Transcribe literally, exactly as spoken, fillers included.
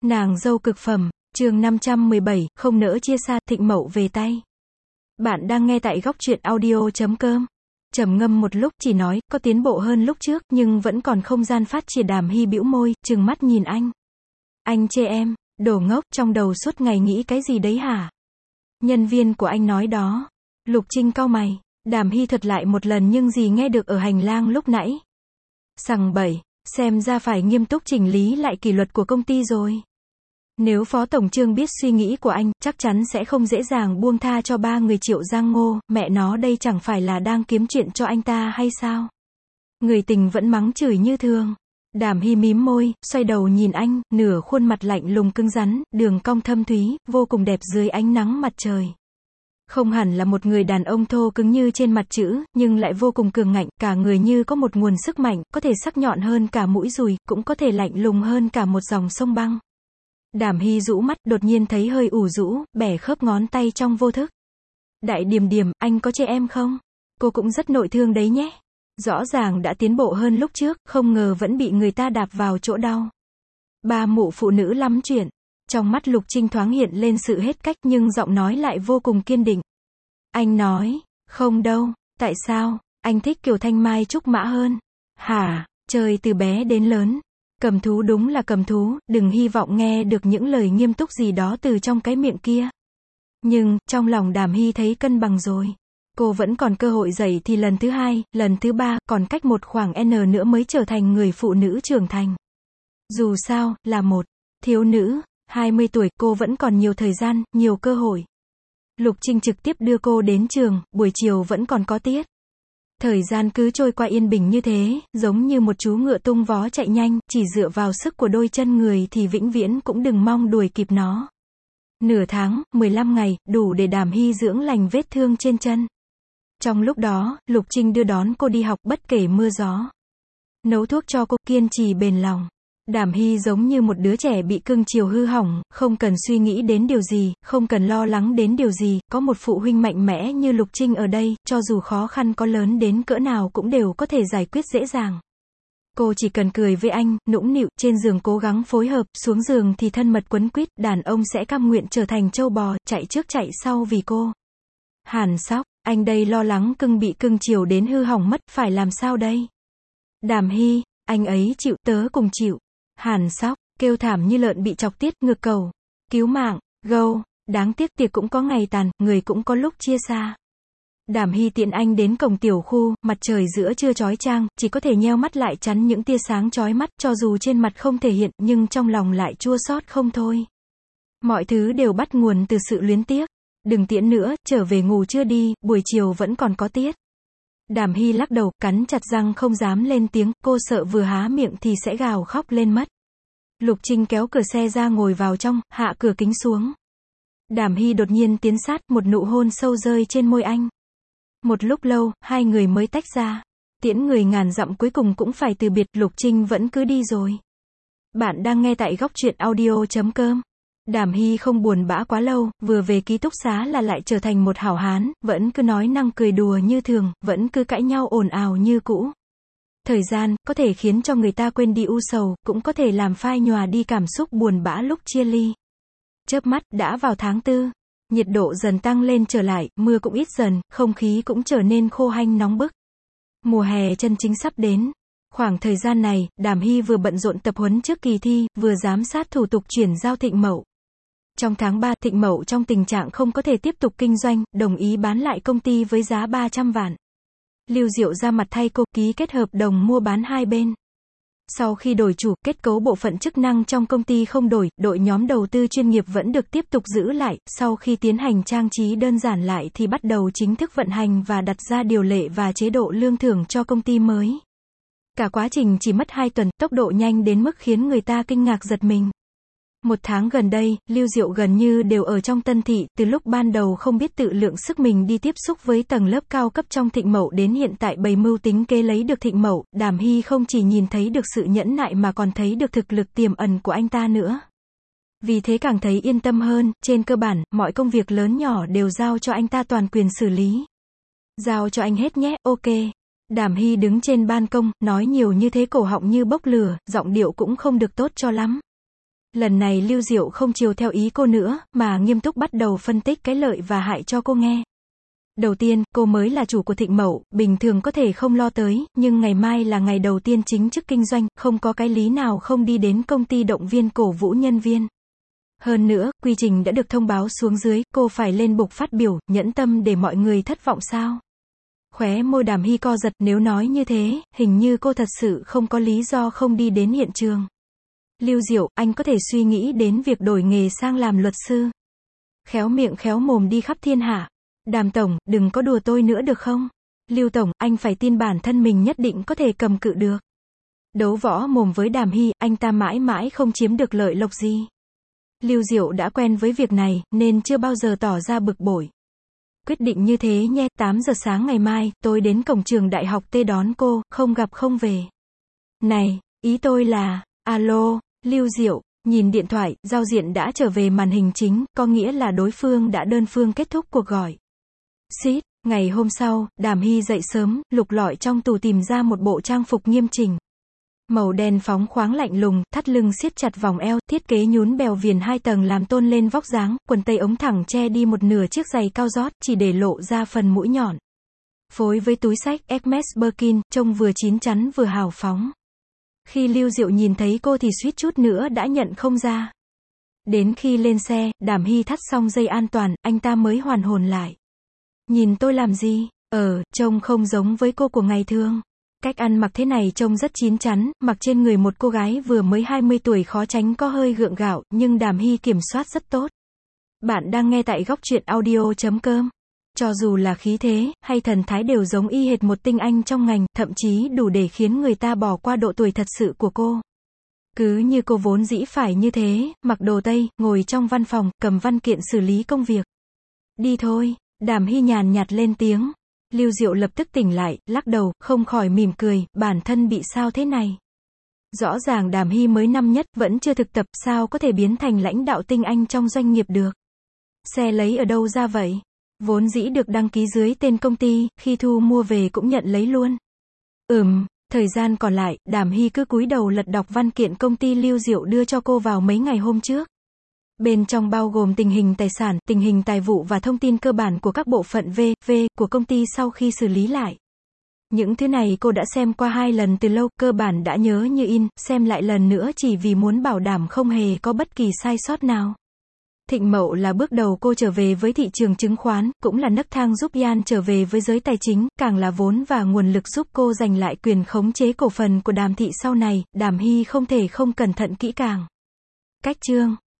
Nàng dâu cực phẩm, chương năm trăm mười bảy, không nỡ chia xa, Thịnh Mậu về tay. Bạn đang nghe tại góc truyện audio chấm com. Trầm ngâm một lúc, chỉ nói, có tiến bộ hơn lúc trước, nhưng vẫn còn không gian phát triển. Đàm Hy bĩu môi, trừng mắt nhìn anh. Anh chê em, đồ ngốc, trong đầu suốt ngày nghĩ cái gì đấy hả? Nhân viên của anh nói đó. Lục Trinh cau mày. Đàm Hy thuật lại một lần nhưng gì nghe được ở hành lang lúc nãy. Sằng bậy, xem ra phải nghiêm túc chỉnh lý lại kỷ luật của công ty rồi. Nếu Phó Tổng Trương biết suy nghĩ của anh, chắc chắn sẽ không dễ dàng buông tha cho ba người Triệu Giang Ngô, mẹ nó đây chẳng phải là đang kiếm chuyện cho anh ta hay sao? Người tình vẫn mắng chửi như thường. Đàm Hy mím môi, xoay đầu nhìn anh, nửa khuôn mặt lạnh lùng cứng rắn, đường cong thâm thúy, vô cùng đẹp dưới ánh nắng mặt trời. Không hẳn là một người đàn ông thô cứng như trên mặt chữ, nhưng lại vô cùng cường ngạnh, cả người như có một nguồn sức mạnh, có thể sắc nhọn hơn cả mũi dùi, cũng có thể lạnh lùng hơn cả một dòng sông băng. Đàm Hy rũ mắt, đột nhiên thấy hơi ủ rũ, bẻ khớp ngón tay trong vô thức. Đại Điềm Điềm, anh có chê em không? Cô cũng rất nội thương đấy nhé. Rõ ràng đã tiến bộ hơn lúc trước, không ngờ vẫn bị người ta đạp vào chỗ đau. Ba mụ phụ nữ lắm chuyện. Trong mắt Lục Trinh thoáng hiện lên sự hết cách nhưng giọng nói lại vô cùng kiên định. Anh nói, không đâu, tại sao, anh thích Kiều Thanh Mai Trúc Mã hơn? Hả, chơi từ bé đến lớn. Cầm thú đúng là cầm thú, đừng hy vọng nghe được những lời nghiêm túc gì đó từ trong cái miệng kia. Nhưng, trong lòng Đàm Hy thấy cân bằng rồi. Cô vẫn còn cơ hội dậy thì lần thứ hai, lần thứ ba, còn cách một khoảng N nữa mới trở thành người phụ nữ trưởng thành. Dù sao, là một thiếu nữ, hai mươi tuổi, cô vẫn còn nhiều thời gian, nhiều cơ hội. Lục Trinh trực tiếp đưa cô đến trường, buổi chiều vẫn còn có tiết. Thời gian cứ trôi qua yên bình như thế, giống như một chú ngựa tung vó chạy nhanh, chỉ dựa vào sức của đôi chân người thì vĩnh viễn cũng đừng mong đuổi kịp nó. Nửa tháng, mười lăm ngày, đủ để Đàm Hy dưỡng lành vết thương trên chân. Trong lúc đó, Lục Trinh đưa đón cô đi học bất kể mưa gió. Nấu thuốc cho cô, kiên trì bền lòng. Đàm Hy giống như một đứa trẻ bị cưng chiều hư hỏng, không cần suy nghĩ đến điều gì, không cần lo lắng đến điều gì, có một phụ huynh mạnh mẽ như Lục Trinh ở đây, cho dù khó khăn có lớn đến cỡ nào cũng đều có thể giải quyết dễ dàng. Cô chỉ cần cười với anh, nũng nịu, trên giường cố gắng phối hợp, xuống giường thì thân mật quấn quýt, đàn ông sẽ cam nguyện trở thành trâu bò, chạy trước chạy sau vì cô. Hàn Sóc, anh đây lo lắng cưng bị cưng chiều đến hư hỏng mất, phải làm sao đây? Đàm Hy, anh ấy chịu, tớ cùng chịu. Hàn Sóc, kêu thảm như lợn bị chọc tiết, ngược cầu. Cứu mạng, gâu, đáng tiếc tiệc cũng có ngày tàn, người cũng có lúc chia xa. Đàm Hy tiện anh đến cổng tiểu khu, mặt trời giữa trưa chói chang, chỉ có thể nheo mắt lại chắn những tia sáng chói mắt, cho dù trên mặt không thể hiện, nhưng trong lòng lại chua xót không thôi. Mọi thứ đều bắt nguồn từ sự luyến tiếc. Đừng tiễn nữa, trở về ngủ chưa đi, buổi chiều vẫn còn có tiết. Đàm Hy lắc đầu, cắn chặt răng không dám lên tiếng, cô sợ vừa há miệng thì sẽ gào khóc lên mất. Lục Trinh kéo cửa xe ra ngồi vào trong, hạ cửa kính xuống. Đàm Hy đột nhiên tiến sát, một nụ hôn sâu rơi trên môi anh. Một lúc lâu, hai người mới tách ra. Tiễn người ngàn dặm cuối cùng cũng phải từ biệt, Lục Trinh vẫn cứ đi rồi. Bạn đang nghe tại góc truyện audio chấm com. Đàm Hy không buồn bã quá lâu, vừa về ký túc xá là lại trở thành một hảo hán, vẫn cứ nói năng cười đùa như thường, vẫn cứ cãi nhau ồn ào như cũ. Thời gian, có thể khiến cho người ta quên đi u sầu, cũng có thể làm phai nhòa đi cảm xúc buồn bã lúc chia ly. Chớp mắt, đã vào tháng tư. Nhiệt độ dần tăng lên trở lại, mưa cũng ít dần, không khí cũng trở nên khô hanh nóng bức. Mùa hè chân chính sắp đến. Khoảng thời gian này, Đàm Hy vừa bận rộn tập huấn trước kỳ thi, vừa giám sát thủ tục chuyển giao Thịnh Mậu. Trong tháng ba, Thịnh Mậu trong tình trạng không có thể tiếp tục kinh doanh, đồng ý bán lại công ty với giá ba trăm vạn. Lưu Diệu ra mặt thay cô, ký kết hợp đồng mua bán hai bên. Sau khi đổi chủ, kết cấu bộ phận chức năng trong công ty không đổi, đội nhóm đầu tư chuyên nghiệp vẫn được tiếp tục giữ lại, sau khi tiến hành trang trí đơn giản lại thì bắt đầu chính thức vận hành và đặt ra điều lệ và chế độ lương thưởng cho công ty mới. Cả quá trình chỉ mất hai tuần, tốc độ nhanh đến mức khiến người ta kinh ngạc giật mình. Một tháng gần đây, Lưu Diệu gần như đều ở trong Tân Thị, từ lúc ban đầu không biết tự lượng sức mình đi tiếp xúc với tầng lớp cao cấp trong Thịnh Mậu đến hiện tại bày mưu tính kế lấy được Thịnh Mậu, Đàm Hy không chỉ nhìn thấy được sự nhẫn nại mà còn thấy được thực lực tiềm ẩn của anh ta nữa. Vì thế càng thấy yên tâm hơn, trên cơ bản, mọi công việc lớn nhỏ đều giao cho anh ta toàn quyền xử lý. Giao cho anh hết nhé, ok. Đàm Hy đứng trên ban công, nói nhiều như thế cổ họng như bốc lửa, giọng điệu cũng không được tốt cho lắm. Lần này Lưu Diệu không chiều theo ý cô nữa, mà nghiêm túc bắt đầu phân tích cái lợi và hại cho cô nghe. Đầu tiên, cô mới là chủ của Thịnh Mậu, bình thường có thể không lo tới, nhưng ngày mai là ngày đầu tiên chính thức kinh doanh, không có cái lý nào không đi đến công ty động viên cổ vũ nhân viên. Hơn nữa, quy trình đã được thông báo xuống dưới, cô phải lên bục phát biểu, nhẫn tâm để mọi người thất vọng sao? Khóe môi Đàm Hy co giật, nếu nói như thế, hình như cô thật sự không có lý do không đi đến hiện trường. Lưu Diệu, anh có thể suy nghĩ đến việc đổi nghề sang làm luật sư. Khéo miệng khéo mồm đi khắp thiên hạ. Đàm Tổng, đừng có đùa tôi nữa được không? Lưu Tổng, anh phải tin bản thân mình nhất định có thể cầm cự được. Đấu võ mồm với Đàm Hy, anh ta mãi mãi không chiếm được lợi lộc gì. Lưu Diệu đã quen với việc này, nên chưa bao giờ tỏ ra bực bội. Quyết định như thế nhé, tám giờ sáng ngày mai, tôi đến cổng trường đại học T đón cô, không gặp không về. Này, ý tôi là, alo, Lưu Diệu, nhìn điện thoại, giao diện đã trở về màn hình chính, có nghĩa là đối phương đã đơn phương kết thúc cuộc gọi. Xít, ngày hôm sau, Đàm Hy dậy sớm, lục lọi trong tủ tìm ra một bộ trang phục nghiêm chỉnh. Màu đen phóng khoáng lạnh lùng, thắt lưng siết chặt vòng eo, thiết kế nhún bèo viền hai tầng làm tôn lên vóc dáng, quần tây ống thẳng che đi một nửa chiếc giày cao gót, chỉ để lộ ra phần mũi nhọn. Phối với túi xách Hermes Birkin, trông vừa chín chắn vừa hào phóng. Khi Lưu Diệu nhìn thấy cô thì suýt chút nữa đã nhận không ra. Đến khi lên xe, Đàm Hy thắt xong dây an toàn, anh ta mới hoàn hồn lại. Nhìn tôi làm gì? Ờ, trông không giống với cô của ngày thường. Cách ăn mặc thế này trông rất chín chắn, mặc trên người một cô gái vừa mới hai mươi tuổi khó tránh có hơi gượng gạo, nhưng Đàm Hy kiểm soát rất tốt. Bạn đang nghe tại góc truyện audio chấm com. Cho dù là khí thế, hay thần thái đều giống y hệt một tinh anh trong ngành, thậm chí đủ để khiến người ta bỏ qua độ tuổi thật sự của cô. Cứ như cô vốn dĩ phải như thế, mặc đồ Tây, ngồi trong văn phòng, cầm văn kiện xử lý công việc. Đi thôi, Đàm Hy nhàn nhạt lên tiếng. Lưu Diệu lập tức tỉnh lại, lắc đầu, không khỏi mỉm cười, bản thân bị sao thế này? Rõ ràng Đàm Hy mới năm nhất, vẫn chưa thực tập, sao có thể biến thành lãnh đạo tinh anh trong doanh nghiệp được? Xe lấy ở đâu ra vậy? Vốn dĩ được đăng ký dưới tên công ty, khi thu mua về cũng nhận lấy luôn. Ừm, thời gian còn lại, Đàm Hy cứ cúi đầu lật đọc văn kiện công ty Lưu Diệu đưa cho cô vào mấy ngày hôm trước. Bên trong bao gồm tình hình tài sản, tình hình tài vụ và thông tin cơ bản của các bộ phận V, V của công ty sau khi xử lý lại. Những thứ này cô đã xem qua hai lần từ lâu, cơ bản đã nhớ như in, xem lại lần nữa chỉ vì muốn bảo đảm không hề có bất kỳ sai sót nào. Thịnh Mậu là bước đầu cô trở về với thị trường chứng khoán, cũng là nấc thang giúp Yan trở về với giới tài chính, càng là vốn và nguồn lực giúp cô giành lại quyền khống chế cổ phần của Đàm thị sau này. Đàm Hy không thể không cẩn thận kỹ càng. Cách chương